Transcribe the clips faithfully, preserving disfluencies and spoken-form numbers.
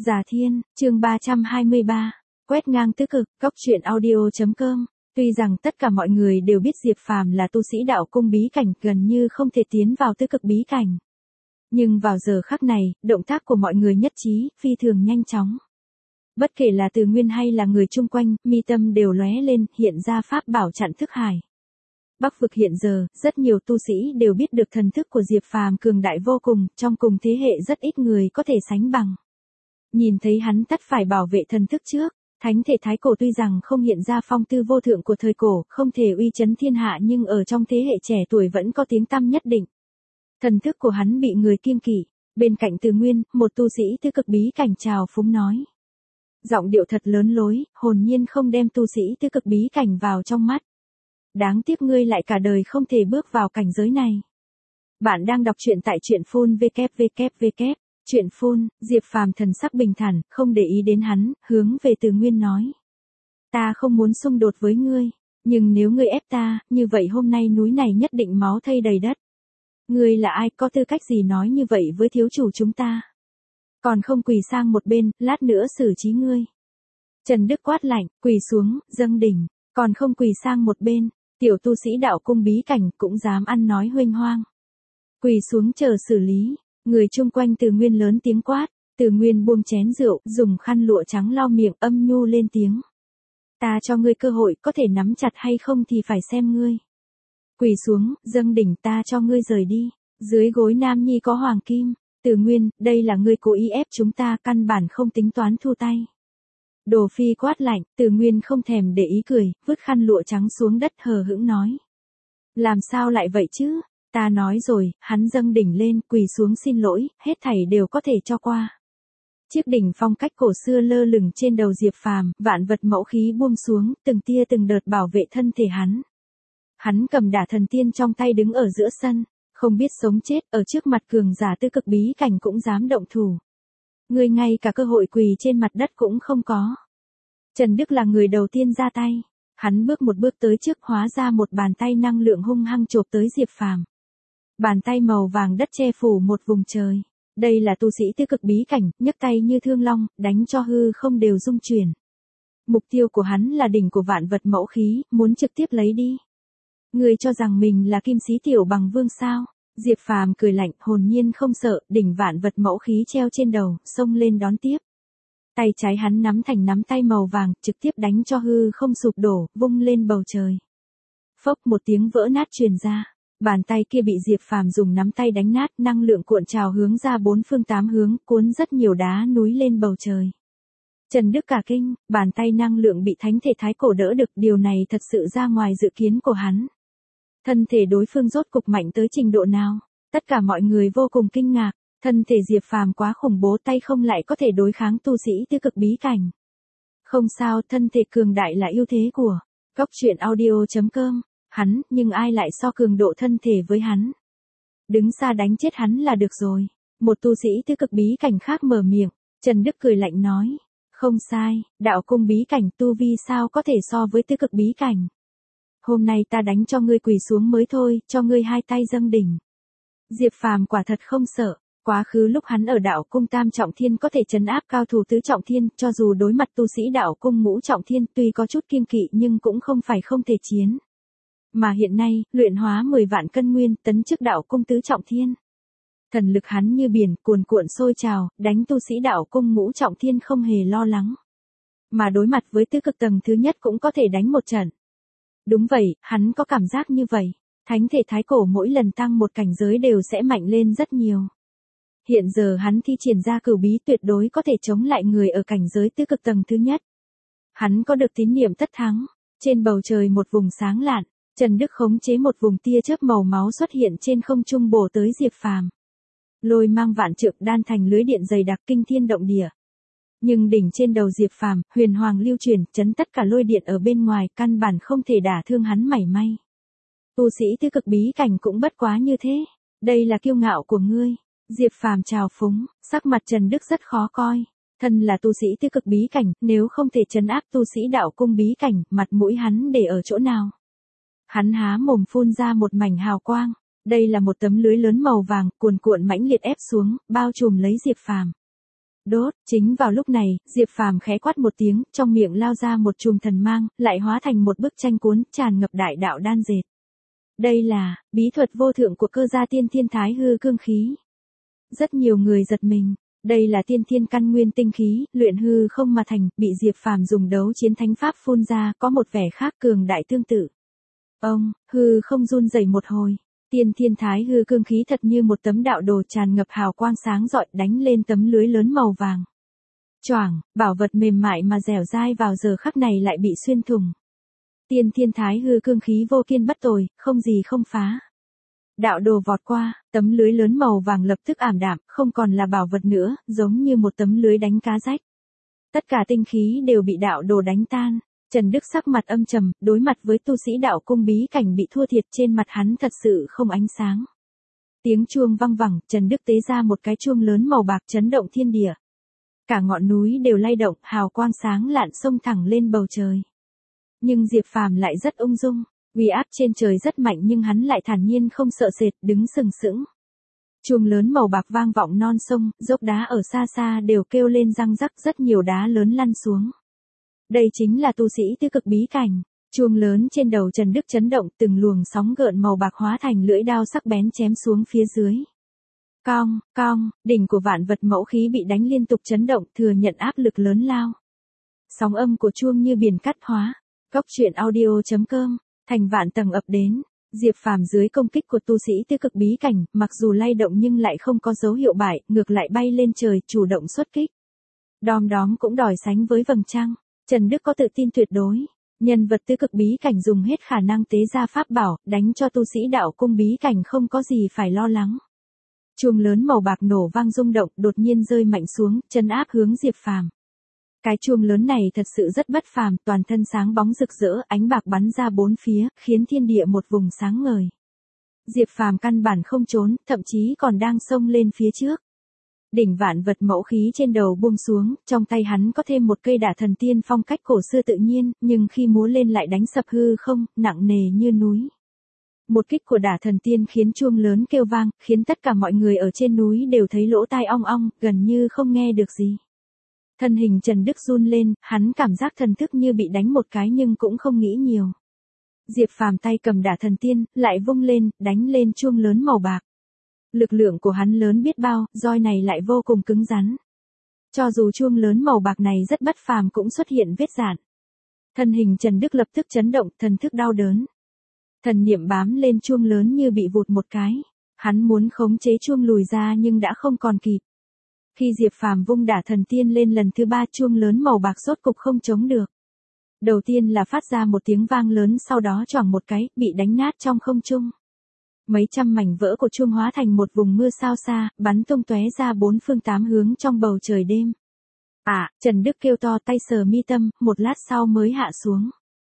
Già Thiên, chương ba trăm hai mươi ba, quét ngang tứ cực, góc truyện audio chấm com. Tuy rằng tất cả mọi người đều biết Diệp Phàm là tu sĩ đạo cung bí cảnh, gần như không thể tiến vào tứ cực bí cảnh. Nhưng vào giờ khắc này, động tác của mọi người nhất trí, phi thường nhanh chóng. Bất kể là Từ Nguyên hay là người chung quanh, mi tâm đều lóe lên, hiện ra pháp bảo chặn thức hải. Bắc vực hiện giờ, rất nhiều tu sĩ đều biết được thần thức của Diệp Phàm cường đại vô cùng, trong cùng thế hệ rất ít người có thể sánh bằng. Nhìn thấy hắn tất phải bảo vệ thần thức trước, thánh thể thái cổ tuy rằng không hiện ra phong tư vô thượng của thời cổ, không thể uy chấn thiên hạ, nhưng ở trong thế hệ trẻ tuổi vẫn có tiếng tăm nhất định. Thần thức của hắn bị người kiêng kỵ. Bên cạnh Từ Nguyên, một tu sĩ tứ cực bí cảnh chào phúng nói. Giọng điệu thật lớn lối, hồn nhiên không đem tu sĩ tứ cực bí cảnh vào trong mắt. Đáng tiếc ngươi lại cả đời không thể bước vào cảnh giới này. Bạn đang đọc truyện tại truyện phun vê vê vê. Truyện phun, Diệp Phàm thần sắc bình thản, không để ý đến hắn, hướng về Từ Nguyên nói. Ta không muốn xung đột với ngươi, nhưng nếu ngươi ép ta, như vậy hôm nay núi này nhất định máu thây đầy đất. Ngươi là ai, có tư cách gì nói như vậy với thiếu chủ chúng ta? Còn không quỳ sang một bên, lát nữa xử trí ngươi. Trần Đức quát lạnh, quỳ xuống, dâng đỉnh, còn không quỳ sang một bên, tiểu tu sĩ đạo cung bí cảnh cũng dám ăn nói huênh hoang. Quỳ xuống chờ xử lý. Người chung quanh Từ Nguyên lớn tiếng quát, Từ Nguyên buông chén rượu, dùng khăn lụa trắng lau miệng, âm nhu lên tiếng. Ta cho ngươi cơ hội, có thể nắm chặt hay không thì phải xem ngươi. Quỳ xuống, dâng đỉnh, ta cho ngươi rời đi. Dưới gối nam nhi có hoàng kim. Từ Nguyên, đây là ngươi cố ý ép chúng ta, căn bản không tính toán thu tay. Đồ Phi quát lạnh, Từ Nguyên không thèm để ý cười, vứt khăn lụa trắng xuống đất hờ hững nói. Làm sao lại vậy chứ? Ta nói rồi, hắn dâng đỉnh lên, quỳ xuống xin lỗi, hết thảy đều có thể cho qua. Chiếc đỉnh phong cách cổ xưa lơ lửng trên đầu Diệp Phàm, vạn vật mẫu khí buông xuống, từng tia từng đợt bảo vệ thân thể hắn. Hắn cầm đả thần tiên trong tay đứng ở giữa sân, không biết sống chết, ở trước mặt cường giả tứ cực bí cảnh cũng dám động thủ. Người ngay cả cơ hội quỳ trên mặt đất cũng không có. Trần Đức là người đầu tiên ra tay. Hắn bước một bước tới trước, hóa ra một bàn tay năng lượng hung hăng chộp tới Diệp Phàm. Bàn tay màu vàng đất che phủ một vùng trời. Đây là tu sĩ tứ cực bí cảnh, nhấc tay như thương long, đánh cho hư không đều rung chuyển. Mục tiêu của hắn là đỉnh của vạn vật mẫu khí, muốn trực tiếp lấy đi. Người cho rằng mình là kim sĩ tiểu bằng vương sao? Diệp Phàm cười lạnh, hồn nhiên không sợ, đỉnh vạn vật mẫu khí treo trên đầu, xông lên đón tiếp. Tay trái hắn nắm thành nắm tay màu vàng, trực tiếp đánh cho hư không sụp đổ, vung lên bầu trời. Phốc, một tiếng vỡ nát truyền ra. Bàn tay kia bị Diệp Phàm dùng nắm tay đánh nát, năng lượng cuộn trào hướng ra bốn phương tám hướng, cuốn rất nhiều đá núi lên bầu trời. Trần Đức cả kinh, bàn tay năng lượng bị thánh thể thái cổ đỡ được, điều này thật sự ra ngoài dự kiến của hắn. Thân thể đối phương rốt cục mạnh tới trình độ nào? Tất cả mọi người vô cùng kinh ngạc, thân thể Diệp Phàm quá khủng bố, tay không lại có thể đối kháng tu sĩ tứ cực bí cảnh. Không sao, thân thể cường đại là ưu thế của góc truyện audio chấm com. Hắn, nhưng ai lại so cường độ thân thể với hắn? Đứng xa đánh chết hắn là được rồi. Một tu sĩ tứ cực bí cảnh khác mở miệng, Trần Đức cười lạnh nói. Không sai, đạo cung bí cảnh tu vi sao có thể so với tứ cực bí cảnh. Hôm nay ta đánh cho ngươi quỳ xuống mới thôi, cho ngươi hai tay dâng đỉnh. Diệp Phàm quả thật không sợ. Quá khứ lúc hắn ở đạo cung tam trọng thiên có thể trấn áp cao thủ tứ trọng thiên, cho dù đối mặt tu sĩ đạo cung ngũ trọng thiên tuy có chút kiêng kỵ nhưng cũng không phải không thể chiến. Mà hiện nay, luyện hóa mười vạn cân nguyên, tấn chức đạo cung tứ trọng thiên. Thần lực hắn như biển, cuồn cuộn sôi trào, đánh tu sĩ đạo cung ngũ trọng thiên không hề lo lắng. Mà đối mặt với tứ cực tầng thứ nhất cũng có thể đánh một trận. Đúng vậy, hắn có cảm giác như vậy. Thánh thể thái cổ mỗi lần tăng một cảnh giới đều sẽ mạnh lên rất nhiều. Hiện giờ hắn thi triển ra cửu bí tuyệt đối có thể chống lại người ở cảnh giới tứ cực tầng thứ nhất. Hắn có được tín niệm tất thắng. Trên bầu trời một vùng sáng lạn. Trần Đức khống chế một vùng tia chớp màu máu xuất hiện trên không trung bổ tới Diệp Phàm. Lôi mang vạn trượng đan thành lưới điện dày đặc kinh thiên động địa. Nhưng đỉnh trên đầu Diệp Phàm, huyền hoàng lưu chuyển, chấn tất cả lôi điện ở bên ngoài, căn bản không thể đả thương hắn mảy may. Tu sĩ tứ cực bí cảnh cũng bất quá như thế. Đây là kiêu ngạo của ngươi. Diệp Phàm trào phúng, sắc mặt Trần Đức rất khó coi. Thân là tu sĩ tứ cực bí cảnh, nếu không thể trấn áp tu sĩ đạo cung bí cảnh, mặt mũi hắn để ở chỗ nào? Hắn há mồm phun ra một mảnh hào quang. Đây là một tấm lưới lớn màu vàng, cuồn cuộn mãnh liệt ép xuống, bao trùm lấy Diệp Phàm. Đốt, chính vào lúc này, Diệp Phàm khẽ quát một tiếng, trong miệng lao ra một chùm thần mang, lại hóa thành một bức tranh cuốn, tràn ngập đại đạo đan dệt. Đây là bí thuật vô thượng của cơ gia tiên thiên thái hư cương khí. Rất nhiều người giật mình, đây là tiên thiên căn nguyên tinh khí, luyện hư không mà thành, bị Diệp Phàm dùng đấu chiến thánh pháp phun ra, có một vẻ khác cường đại tương tự. Ông, hư không run rẩy một hồi. Tiên thiên thái hư cương khí thật như một tấm đạo đồ tràn ngập hào quang sáng rọi đánh lên tấm lưới lớn màu vàng. Choảng, bảo vật mềm mại mà dẻo dai vào giờ khắc này lại bị xuyên thủng. Tiên thiên thái hư cương khí vô kiên bất tồi, không gì không phá. Đạo đồ vọt qua, tấm lưới lớn màu vàng lập tức ảm đạm, không còn là bảo vật nữa, giống như một tấm lưới đánh cá rách. Tất cả tinh khí đều bị đạo đồ đánh tan. Trần Đức sắc mặt âm trầm, đối mặt với tu sĩ đạo cung bí cảnh bị thua thiệt, trên mặt hắn thật sự không ánh sáng. Tiếng chuông vang vẳng, Trần Đức tế ra một cái chuông lớn màu bạc chấn động thiên địa. Cả ngọn núi đều lay động, hào quang sáng lạn xông thẳng lên bầu trời. Nhưng Diệp Phàm lại rất ung dung, uy áp trên trời rất mạnh nhưng hắn lại thản nhiên không sợ sệt, đứng sừng sững. Chuông lớn màu bạc vang vọng non sông, dốc đá ở xa xa đều kêu lên răng rắc, rất nhiều đá lớn lăn xuống. Đây chính là tu sĩ tứ cực bí cảnh. Chuông lớn trên đầu Trần Đức chấn động, từng luồng sóng gợn màu bạc hóa thành lưỡi đao sắc bén chém xuống phía dưới. Cong, cong, đỉnh của vạn vật mẫu khí bị đánh liên tục chấn động, thừa nhận áp lực lớn lao. Sóng âm của chuông như biển cắt hóa. Cốc truyện audio chấm com, thành vạn tầng ập đến. Diệp Phàm dưới công kích của tu sĩ tứ cực bí cảnh, mặc dù lay động nhưng lại không có dấu hiệu bại, ngược lại bay lên trời, chủ động xuất kích. Đom đóm cũng đòi sánh với vầng trăng. Trần Đức có tự tin tuyệt đối, nhân vật tứ cực bí cảnh dùng hết khả năng tế ra pháp bảo, đánh cho tu sĩ đạo cung bí cảnh không có gì phải lo lắng. Chuông lớn màu bạc nổ vang rung động, đột nhiên rơi mạnh xuống, trấn áp hướng Diệp Phàm. Cái chuông lớn này thật sự rất bất phàm, toàn thân sáng bóng rực rỡ, ánh bạc bắn ra bốn phía, khiến thiên địa một vùng sáng ngời. Diệp Phàm căn bản không trốn, thậm chí còn đang xông lên phía trước. Đỉnh vạn vật mẫu khí trên đầu buông xuống, trong tay hắn có thêm một cây đả thần tiên phong cách cổ xưa tự nhiên, nhưng khi múa lên lại đánh sập hư không, nặng nề như núi. Một kích của đả thần tiên khiến chuông lớn kêu vang, khiến tất cả mọi người ở trên núi đều thấy lỗ tai ong ong, gần như không nghe được gì. Thân hình Trần Đức run lên, hắn cảm giác thần thức như bị đánh một cái nhưng cũng không nghĩ nhiều. Diệp Phàm tay cầm đả thần tiên, lại vung lên, đánh lên chuông lớn màu bạc. Lực lượng của hắn lớn biết bao, roi này lại vô cùng cứng rắn. Cho dù chuông lớn màu bạc này rất bất phàm cũng xuất hiện vết rạn. Thân hình Trần Đức lập tức chấn động, thần thức đau đớn. Thần niệm bám lên chuông lớn như bị vụt một cái. Hắn muốn khống chế chuông lùi ra nhưng đã không còn kịp. Khi Diệp Phàm vung đả thần tiên lên lần thứ ba, chuông lớn màu bạc rốt cục không chống được. Đầu tiên là phát ra một tiếng vang lớn, sau đó choảng một cái, bị đánh nát trong không trung. Mấy trăm mảnh vỡ của chuông hóa thành một vùng mưa sao xa, bắn tung tóe ra bốn phương tám hướng trong bầu trời đêm. À, Trần Đức kêu to, tay sờ mi tâm, một lát sau mới hạ xuống.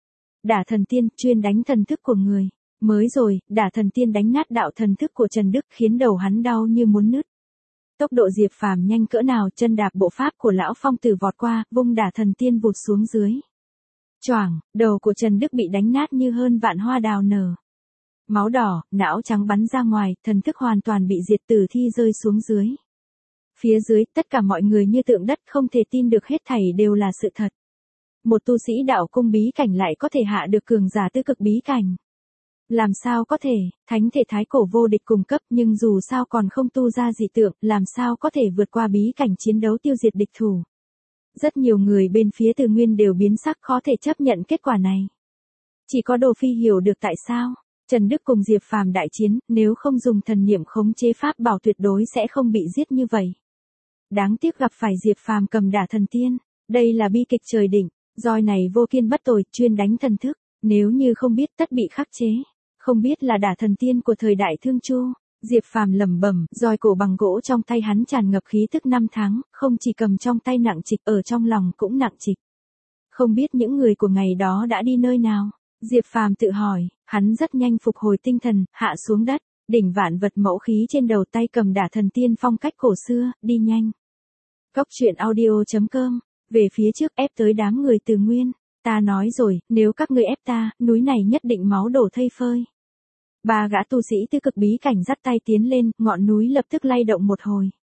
Đả thần tiên, chuyên đánh thần thức của người. Mới rồi, đả thần tiên đánh nát đạo thần thức của Trần Đức, khiến đầu hắn đau như muốn nứt. Tốc độ Diệp Phàm nhanh cỡ nào, chân đạp bộ pháp của lão phong tử vọt qua, vung đả thần tiên vụt xuống dưới. Choảng, đầu của Trần Đức bị đánh nát như hơn vạn hoa đào nở. Máu đỏ, não trắng bắn ra ngoài, thần thức hoàn toàn bị diệt, tử thi rơi xuống dưới. Phía dưới, tất cả mọi người như tượng đất, không thể tin được hết thảy đều là sự thật. Một tu sĩ đạo cung bí cảnh lại có thể hạ được cường giả tứ cực bí cảnh. Làm sao có thể, thánh thể thái cổ vô địch cùng cấp nhưng dù sao còn không tu ra dị tượng, làm sao có thể vượt qua bí cảnh chiến đấu tiêu diệt địch thủ. Rất nhiều người bên phía Từ Nguyên đều biến sắc, khó thể chấp nhận kết quả này. Chỉ có Đồ Phi hiểu được tại sao. Trần Đức cùng Diệp Phàm đại chiến, nếu không dùng thần niệm khống chế pháp bảo tuyệt đối sẽ không bị giết như vậy. Đáng tiếc gặp phải Diệp Phàm cầm đả thần tiên, đây là bi kịch trời đỉnh, roi này vô kiên bất tồi, chuyên đánh thần thức, nếu như không biết tất bị khắc chế. Không biết là đả thần tiên của thời đại Thương Chu, Diệp Phàm lẩm bẩm, roi cổ bằng gỗ trong tay hắn tràn ngập khí tức năm tháng, không chỉ cầm trong tay nặng trịch, ở trong lòng cũng nặng trịch. Không biết những người của ngày đó đã đi nơi nào. Diệp Phàm tự hỏi, hắn rất nhanh phục hồi tinh thần, hạ xuống đất, đỉnh vạn vật mẫu khí trên đầu, tay cầm đả thần tiên phong cách cổ xưa, đi nhanh. Cốc truyện audio chấm com, về phía trước ép tới đám người Từ Nguyên, ta nói rồi, nếu các ngươi ép ta, núi này nhất định máu đổ thây phơi. Ba gã tu sĩ tứ cực bí cảnh dắt tay tiến lên, ngọn núi lập tức lay động một hồi.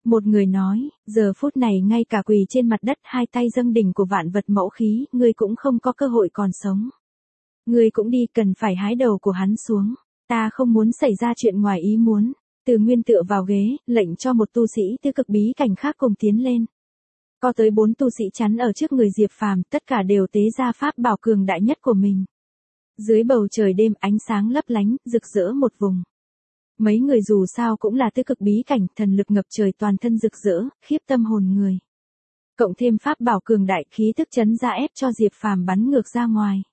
Một người nói, giờ phút này ngay cả quỳ trên mặt đất hai tay dâng đỉnh của vạn vật mẫu khí, ngươi cũng không có cơ hội còn sống. Ngươi cũng đi, cần phải hái đầu của hắn xuống. Ta không muốn xảy ra chuyện ngoài ý muốn. Từ Nguyên tựa vào ghế, lệnh cho một tu sĩ tứ cực bí cảnh khác cùng tiến lên. Có tới bốn tu sĩ chắn ở trước người Diệp Phàm, tất cả đều tế ra pháp bảo cường đại nhất của mình. Dưới bầu trời đêm ánh sáng lấp lánh, rực rỡ một vùng. Mấy người dù sao cũng là tứ cực bí cảnh, thần lực ngập trời, toàn thân rực rỡ, khiếp tâm hồn người. Cộng thêm pháp bảo cường đại, khí tức chấn ra ép cho Diệp Phàm bắn ngược ra ngoài.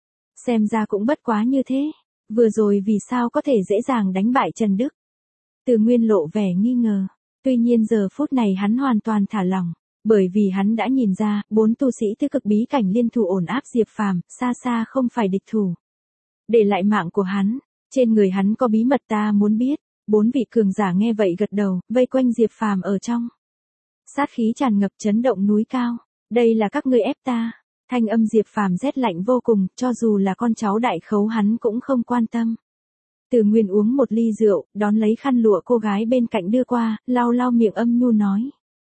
Xem ra cũng bất quá như thế. Vừa rồi vì sao có thể dễ dàng đánh bại Trần Đức? Từ Nguyên lộ vẻ nghi ngờ. Tuy nhiên giờ phút này hắn hoàn toàn thả lỏng. Bởi vì hắn đã nhìn ra, bốn tu sĩ tứ cực bí cảnh liên thủ ổn áp Diệp Phàm, xa xa không phải địch thủ. Để lại mạng của hắn, trên người hắn có bí mật ta muốn biết. Bốn vị cường giả nghe vậy gật đầu, vây quanh Diệp Phàm ở trong. Sát khí tràn ngập, chấn động núi cao. Đây là các ngươi ép ta. Thanh âm Diệp Phàm rét lạnh vô cùng, cho dù là con cháu đại khấu hắn cũng không quan tâm. Từ Nguyên uống một ly rượu, đón lấy khăn lụa cô gái bên cạnh đưa qua, lau lau miệng âm nhu nói.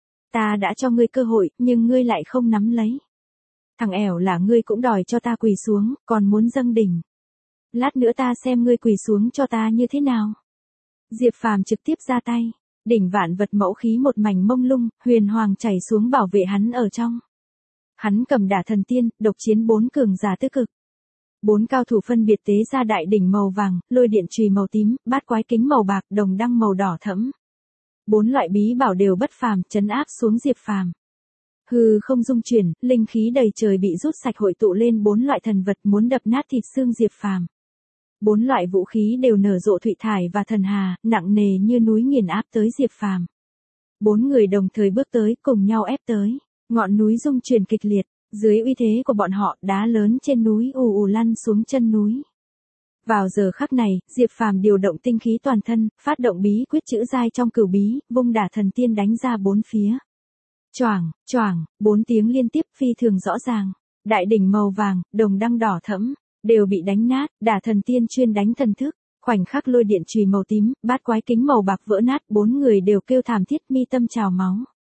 Ta đã cho ngươi cơ hội, nhưng ngươi lại không nắm lấy. Thằng ẻo là ngươi cũng đòi cho ta quỳ xuống, còn muốn dâng đỉnh. Lát nữa ta xem ngươi quỳ xuống cho ta như thế nào. Diệp Phàm trực tiếp ra tay, đỉnh vạn vật mẫu khí một mảnh mông lung, huyền hoàng chảy xuống bảo vệ hắn ở trong. Hắn cầm đả thần tiên, độc chiến bốn cường giả tứ cực. Bốn cao thủ phân biệt tế ra đại đỉnh màu vàng, lôi điện chùy màu tím, bát quái kính màu bạc, đồng đăng màu đỏ thẫm. Bốn loại bí bảo đều bất phàm, trấn áp xuống Diệp Phàm. Hư không dung chuyển, linh khí đầy trời bị rút sạch hội tụ lên bốn loại thần vật muốn đập nát thịt xương Diệp Phàm. Bốn loại vũ khí đều nở rộ thụy thải và thần hà, nặng nề như núi nghiền áp tới Diệp Phàm. Bốn người đồng thời bước tới, cùng nhau ép tới. Ngọn núi rung chuyển kịch liệt, dưới uy thế của bọn họ, đá lớn trên núi ù ù lăn xuống chân núi. Vào giờ khắc này, Diệp Phàm điều động tinh khí toàn thân, phát động bí quyết chữ giai trong cửu bí, vung đả thần tiên đánh ra bốn phía. Choảng, choảng, bốn tiếng liên tiếp phi thường rõ ràng. Đại đỉnh màu vàng, đồng đăng đỏ thẫm, đều bị đánh nát, đả thần tiên chuyên đánh thần thức. Khoảnh khắc lôi điện chùy màu tím, bát quái kính màu bạc vỡ nát, bốn người đều kêu thảm thiết, mi tâm trào máu.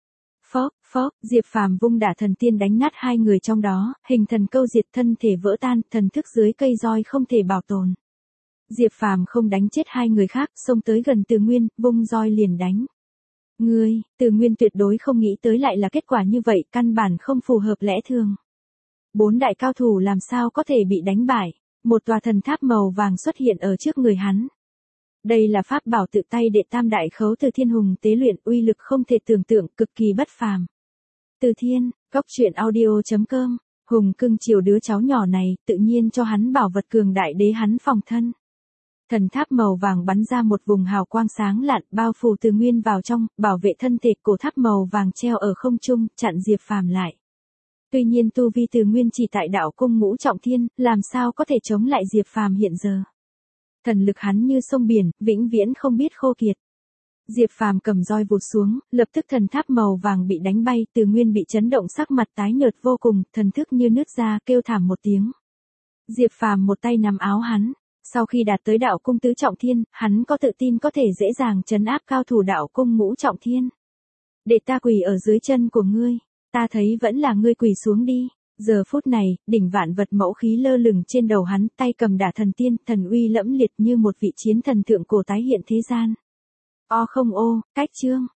Phốc, phốc, Diệp Phàm vung đả thần tiên đánh nát hai người trong đó, hình thần câu diệt, thân thể vỡ tan, thần thức dưới cây roi không thể bảo tồn. Diệp Phàm không đánh chết hai người khác, xông tới gần Từ Nguyên, vung roi liền đánh. Ngươi, Từ Nguyên tuyệt đối không nghĩ tới lại là kết quả như vậy, căn bản không phù hợp lẽ thường. Bốn đại cao thủ làm sao có thể bị đánh bại, một tòa thần tháp màu vàng xuất hiện ở trước người hắn. Đây là pháp bảo tự tay đệ tam đại khấu Từ Thiên Hùng tế luyện, uy lực không thể tưởng tượng, cực kỳ bất phàm. Từ Thiên, góc truyện audio chấm com, Hùng cưng chiều đứa cháu nhỏ này, tự nhiên cho hắn bảo vật cường đại đế hắn phòng thân. Thần tháp màu vàng bắn ra một vùng hào quang sáng lạn, bao phủ Từ Nguyên vào trong, bảo vệ thân thể. Cổ tháp màu vàng treo ở không trung, chặn Diệp Phàm lại. Tuy nhiên tu vi Từ Nguyên chỉ tại đạo cung ngũ trọng thiên, làm sao có thể chống lại Diệp Phàm hiện giờ. Thần lực hắn như sông biển, vĩnh viễn không biết khô kiệt. Diệp Phàm cầm roi vụt xuống, lập tức thần tháp màu vàng bị đánh bay, Từ Nguyên bị chấn động, sắc mặt tái nhợt vô cùng, thần thức như nứt ra, kêu thảm một tiếng. Diệp Phàm một tay nắm áo hắn, sau khi đạt tới đạo cung tứ trọng thiên, hắn có tự tin có thể dễ dàng trấn áp cao thủ đạo cung ngũ trọng thiên. Để ta quỳ ở dưới chân của ngươi, ta thấy vẫn là ngươi quỳ xuống đi. Giờ phút này, đỉnh vạn vật mẫu khí lơ lửng trên đầu hắn, tay cầm đả thần tiên, thần uy lẫm liệt như một vị chiến thần thượng cổ tái hiện thế gian. O không ô, cách chương.